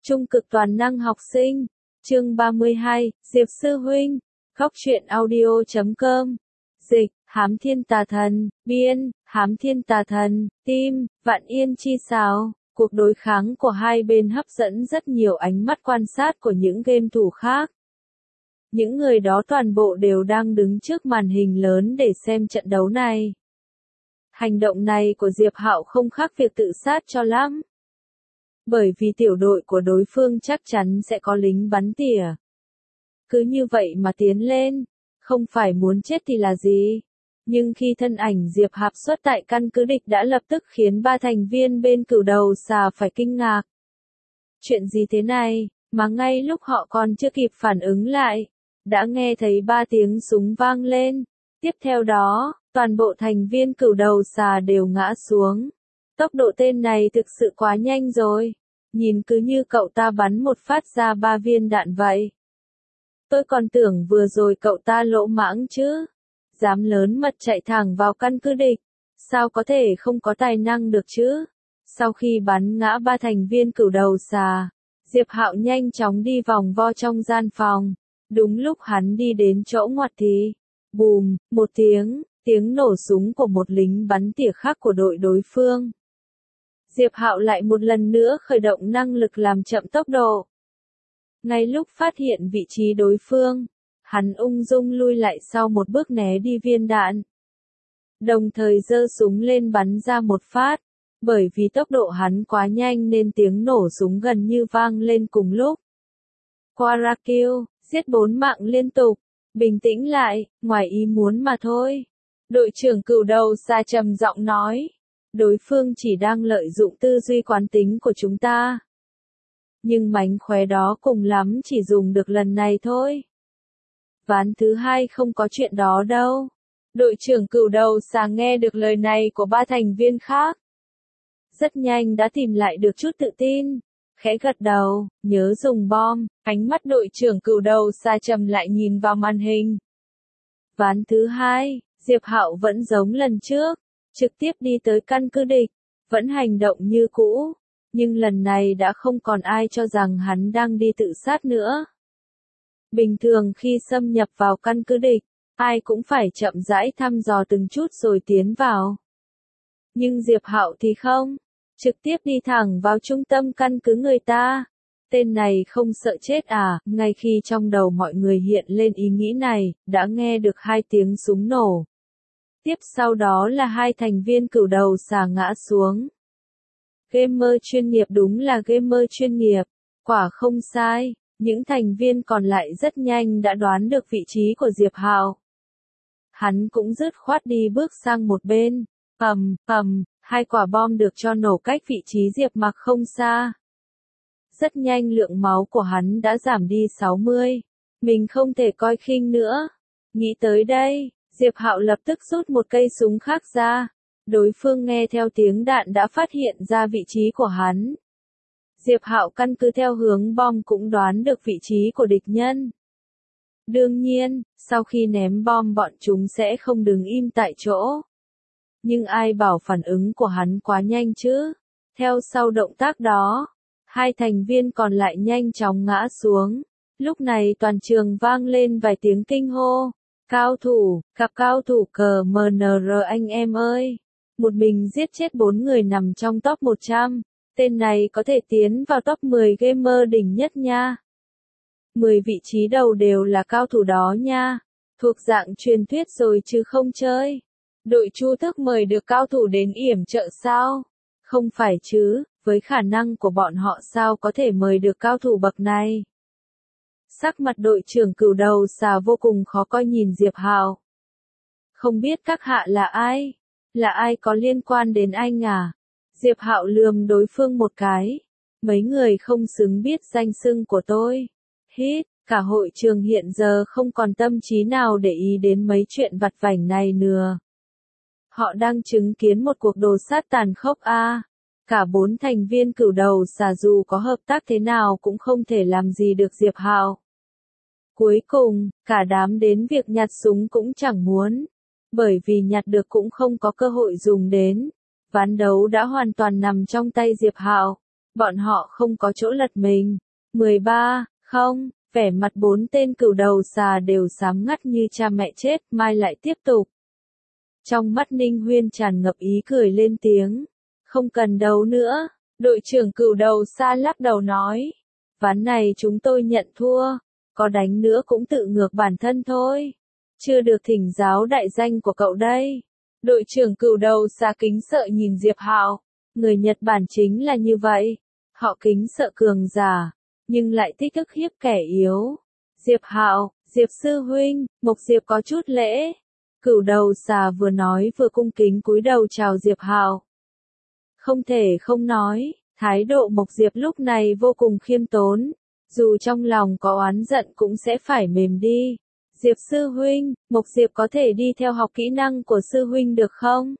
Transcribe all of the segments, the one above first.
Trung cực toàn năng học sinh. Chương 32, Diệp Sư Huynh. Góc truyện audio.com. Dịch, Hám Thiên Tà Thần. Biên, Hám Thiên Tà Thần. Tim, Vạn Yên Chi Sào. Cuộc đối kháng của hai bên hấp dẫn rất nhiều ánh mắt quan sát của những game thủ khác. Những người đó toàn bộ đều đang đứng trước màn hình lớn để xem trận đấu này. Hành động này của Diệp Hạo không khác việc tự sát cho lắm. Bởi vì tiểu đội của đối phương chắc chắn sẽ có lính bắn tỉa. Cứ như vậy mà tiến lên, không phải muốn chết thì là gì. Nhưng khi thân ảnh Diệp Hạo xuất tại căn cứ địch đã lập tức khiến ba thành viên bên cửu đầu xà phải kinh ngạc. Chuyện gì thế này, mà ngay lúc họ còn chưa kịp phản ứng lại, đã nghe thấy 3 tiếng súng vang lên. Tiếp theo đó, toàn bộ thành viên cửu đầu xà đều ngã xuống. Tốc độ tên này thực sự quá nhanh rồi. Nhìn cứ như cậu ta bắn một phát ra 3 viên đạn vậy. Tôi còn tưởng vừa rồi cậu ta lỗ mãng chứ. Dám lớn mật chạy thẳng vào căn cứ địch. Sao có thể không có tài năng được chứ? Sau khi bắn ngã 3 thành viên cửu đầu xà, Diệp Hạo nhanh chóng đi vòng vo trong gian phòng. Đúng lúc hắn đi đến chỗ ngoặt thì, bùm, một tiếng nổ súng của một lính bắn tỉa khác của đội đối phương. Diệp Hạo lại một lần nữa khởi động năng lực làm chậm tốc độ. Ngay lúc phát hiện vị trí đối phương, hắn ung dung lui lại sau một bước né đi viên đạn. Đồng thời giơ súng lên bắn ra một phát, bởi vì tốc độ hắn quá nhanh nên tiếng nổ súng gần như vang lên cùng lúc. Quadra kill, giết 4 mạng liên tục, bình tĩnh lại, ngoài ý muốn mà thôi. Đội trưởng cửu đầu xà trầm giọng nói. Đối phương chỉ đang lợi dụng tư duy quán tính của chúng ta. Nhưng mánh khóe đó cùng lắm chỉ dùng được lần này thôi. Ván thứ 2 không có chuyện đó đâu. Đội trưởng cửu đầu xà nghe được lời này của 3 thành viên khác. Rất nhanh đã tìm lại được chút tự tin. Khẽ gật đầu, nhớ dùng bom, ánh mắt đội trưởng cửu đầu xà trầm lại nhìn vào màn hình. Ván thứ 2, Diệp Hạo vẫn giống lần trước. Trực tiếp đi tới căn cứ địch, vẫn hành động như cũ, nhưng lần này đã không còn ai cho rằng hắn đang đi tự sát nữa. Bình thường khi xâm nhập vào căn cứ địch, ai cũng phải chậm rãi thăm dò từng chút rồi tiến vào. Nhưng Diệp Hạo thì không, trực tiếp đi thẳng vào trung tâm căn cứ người ta. Tên này không sợ chết à? Ngay khi trong đầu mọi người hiện lên ý nghĩ này, đã nghe được 2 tiếng súng nổ. Tiếp sau đó là 2 thành viên cửu đầu xà ngã xuống. Gamer chuyên nghiệp, đúng là gamer chuyên nghiệp. Quả không sai, những thành viên còn lại rất nhanh đã đoán được vị trí của Diệp Hạo. Hắn cũng dứt khoát đi bước sang một bên. 2 quả bom được cho nổ cách vị trí Diệp Mặc không xa. Rất nhanh lượng máu của hắn đã giảm đi 60. Mình không thể coi khinh nữa. Nghĩ tới đây, Diệp Hạo lập tức rút một cây súng khác ra. Đối phương nghe theo tiếng đạn đã phát hiện ra vị trí của hắn. Diệp Hạo căn cứ theo hướng bom cũng đoán được vị trí của địch nhân. Đương nhiên, sau khi ném bom bọn chúng sẽ không đứng im tại chỗ. Nhưng ai bảo phản ứng của hắn quá nhanh chứ? Theo sau động tác đó, 2 thành viên còn lại nhanh chóng ngã xuống. Lúc này toàn trường vang lên vài tiếng kinh hô. Cao thủ, cặp cao thủ cờ MNR anh em ơi. Một mình giết chết 4 người nằm trong top 100. Tên này có thể tiến vào top 10 gamer đỉnh nhất nha. 10 vị trí đầu đều là cao thủ đó nha. Thuộc dạng truyền thuyết rồi chứ không chơi. Đội Chu Thức mời được cao thủ đến yểm trợ sao? Không phải chứ, với khả năng của bọn họ sao có thể mời được cao thủ bậc này. Sắc mặt đội trưởng cửu đầu xà vô cùng khó coi nhìn Diệp Hạo. Không biết các hạ là ai? Là ai có liên quan đến anh à? Diệp Hạo lườm đối phương một cái. Mấy người không xứng biết danh xưng của tôi. Hít, cả hội trường hiện giờ không còn tâm trí nào để ý đến mấy chuyện vặt vãnh này nữa. Họ đang chứng kiến một cuộc đồ sát tàn khốc a. Cả 4 thành viên cửu đầu xà dù có hợp tác thế nào cũng không thể làm gì được Diệp Hạo. Cuối cùng, cả đám đến việc nhặt súng cũng chẳng muốn. Bởi vì nhặt được cũng không có cơ hội dùng đến. Ván đấu đã hoàn toàn nằm trong tay Diệp Hạo. Bọn họ không có chỗ lật mình. 13, không, vẻ mặt bốn tên cừu đầu xà đều xám ngắt như cha mẹ chết, Mai lại tiếp tục. Trong mắt Ninh Huyên tràn ngập ý cười lên tiếng. Không cần đấu nữa, đội trưởng cừu đầu xa lắc đầu nói. Ván này chúng tôi nhận thua, có đánh nữa cũng tự ngược bản thân thôi. Chưa được thỉnh giáo đại danh của cậu đây. Đội trưởng cừu đầu xa kính sợ nhìn Diệp Hạo. Người Nhật Bản chính là như vậy. Họ kính sợ cường giả, nhưng lại thích ức hiếp kẻ yếu. Diệp Hạo, Diệp sư huynh, Mộc Diệp có chút lễ. Cửu đầu xà vừa nói vừa cung kính cúi đầu chào Diệp Hạo. Không thể không nói, thái độ Mộc Diệp lúc này vô cùng khiêm tốn. Dù trong lòng có oán giận cũng sẽ phải mềm đi. Diệp sư huynh, Mộc Diệp có thể đi theo học kỹ năng của sư huynh được không?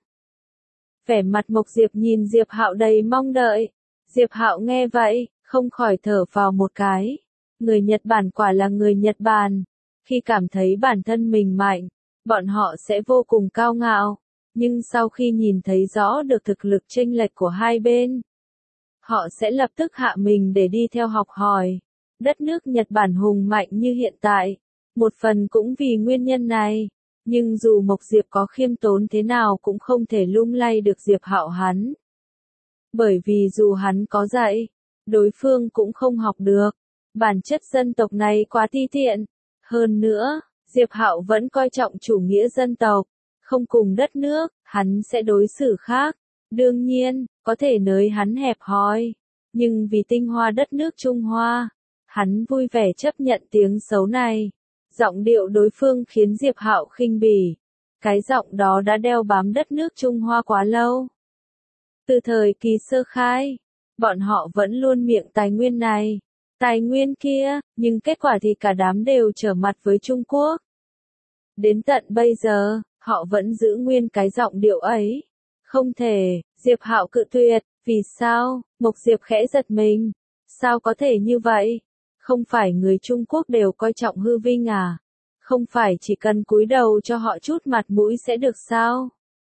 Vẻ mặt Mộc Diệp nhìn Diệp Hạo đầy mong đợi. Diệp Hạo nghe vậy, không khỏi thở phào một cái. Người Nhật Bản quả là người Nhật Bản. Khi cảm thấy bản thân mình mạnh, bọn họ sẽ vô cùng cao ngạo. Nhưng sau khi nhìn thấy rõ được thực lực chênh lệch của hai bên, họ sẽ lập tức hạ mình để đi theo học hỏi. Đất nước Nhật Bản hùng mạnh như hiện tại, một phần cũng vì nguyên nhân này. Nhưng dù Mộc Diệp có khiêm tốn thế nào cũng không thể lung lay được Diệp Hạo hắn. Bởi vì dù hắn có dạy, đối phương cũng không học được. Bản chất dân tộc này quá ti tiện. Hơn nữa, Diệp Hạo vẫn coi trọng chủ nghĩa dân tộc. Không cùng đất nước, hắn sẽ đối xử khác. Đương nhiên, có thể nới hắn hẹp hòi. Nhưng vì tinh hoa đất nước Trung Hoa, hắn vui vẻ chấp nhận tiếng xấu này. Giọng điệu đối phương khiến Diệp Hạo khinh bỉ. Cái giọng đó đã đeo bám đất nước Trung Hoa quá lâu. Từ thời kỳ sơ khai, bọn họ vẫn luôn miệng tài nguyên này, tài nguyên kia, nhưng kết quả thì cả đám đều trở mặt với Trung Quốc. Đến tận bây giờ, họ vẫn giữ nguyên cái giọng điệu ấy. Không thể, Diệp Hạo cự tuyệt, vì sao? Mộc Diệp khẽ giật mình. Sao có thể như vậy? Không phải người Trung Quốc đều coi trọng hư vinh à? Không phải chỉ cần cúi đầu cho họ chút mặt mũi sẽ được sao?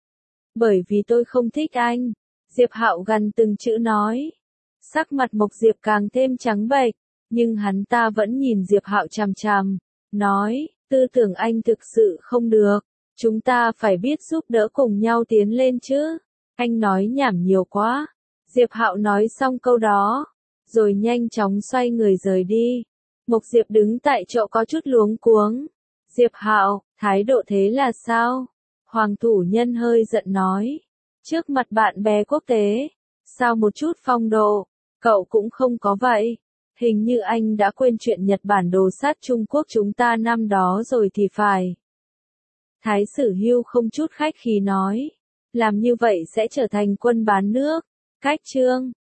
Bởi vì tôi không thích anh. Diệp Hạo gằn từng chữ nói. Sắc mặt Mộc Diệp càng thêm trắng bệch, nhưng hắn ta vẫn nhìn Diệp Hạo chằm chằm, nói, tư tưởng anh thực sự không được, chúng ta phải biết giúp đỡ cùng nhau tiến lên chứ. Anh nói nhảm nhiều quá. Diệp Hạo nói xong câu đó, rồi nhanh chóng xoay người rời đi. Mộc Diệp đứng tại chỗ có chút luống cuống. Diệp Hạo, thái độ thế là sao? Hoàng thủ nhân hơi giận nói. Trước mặt bạn bè quốc tế, sao một chút phong độ, cậu cũng không có vậy. Hình như anh đã quên chuyện Nhật Bản đồ sát Trung Quốc chúng ta năm đó rồi thì phải. Thái Sử Hưu không chút khách khí nói. Làm như vậy sẽ trở thành quân bán nước. Cách chương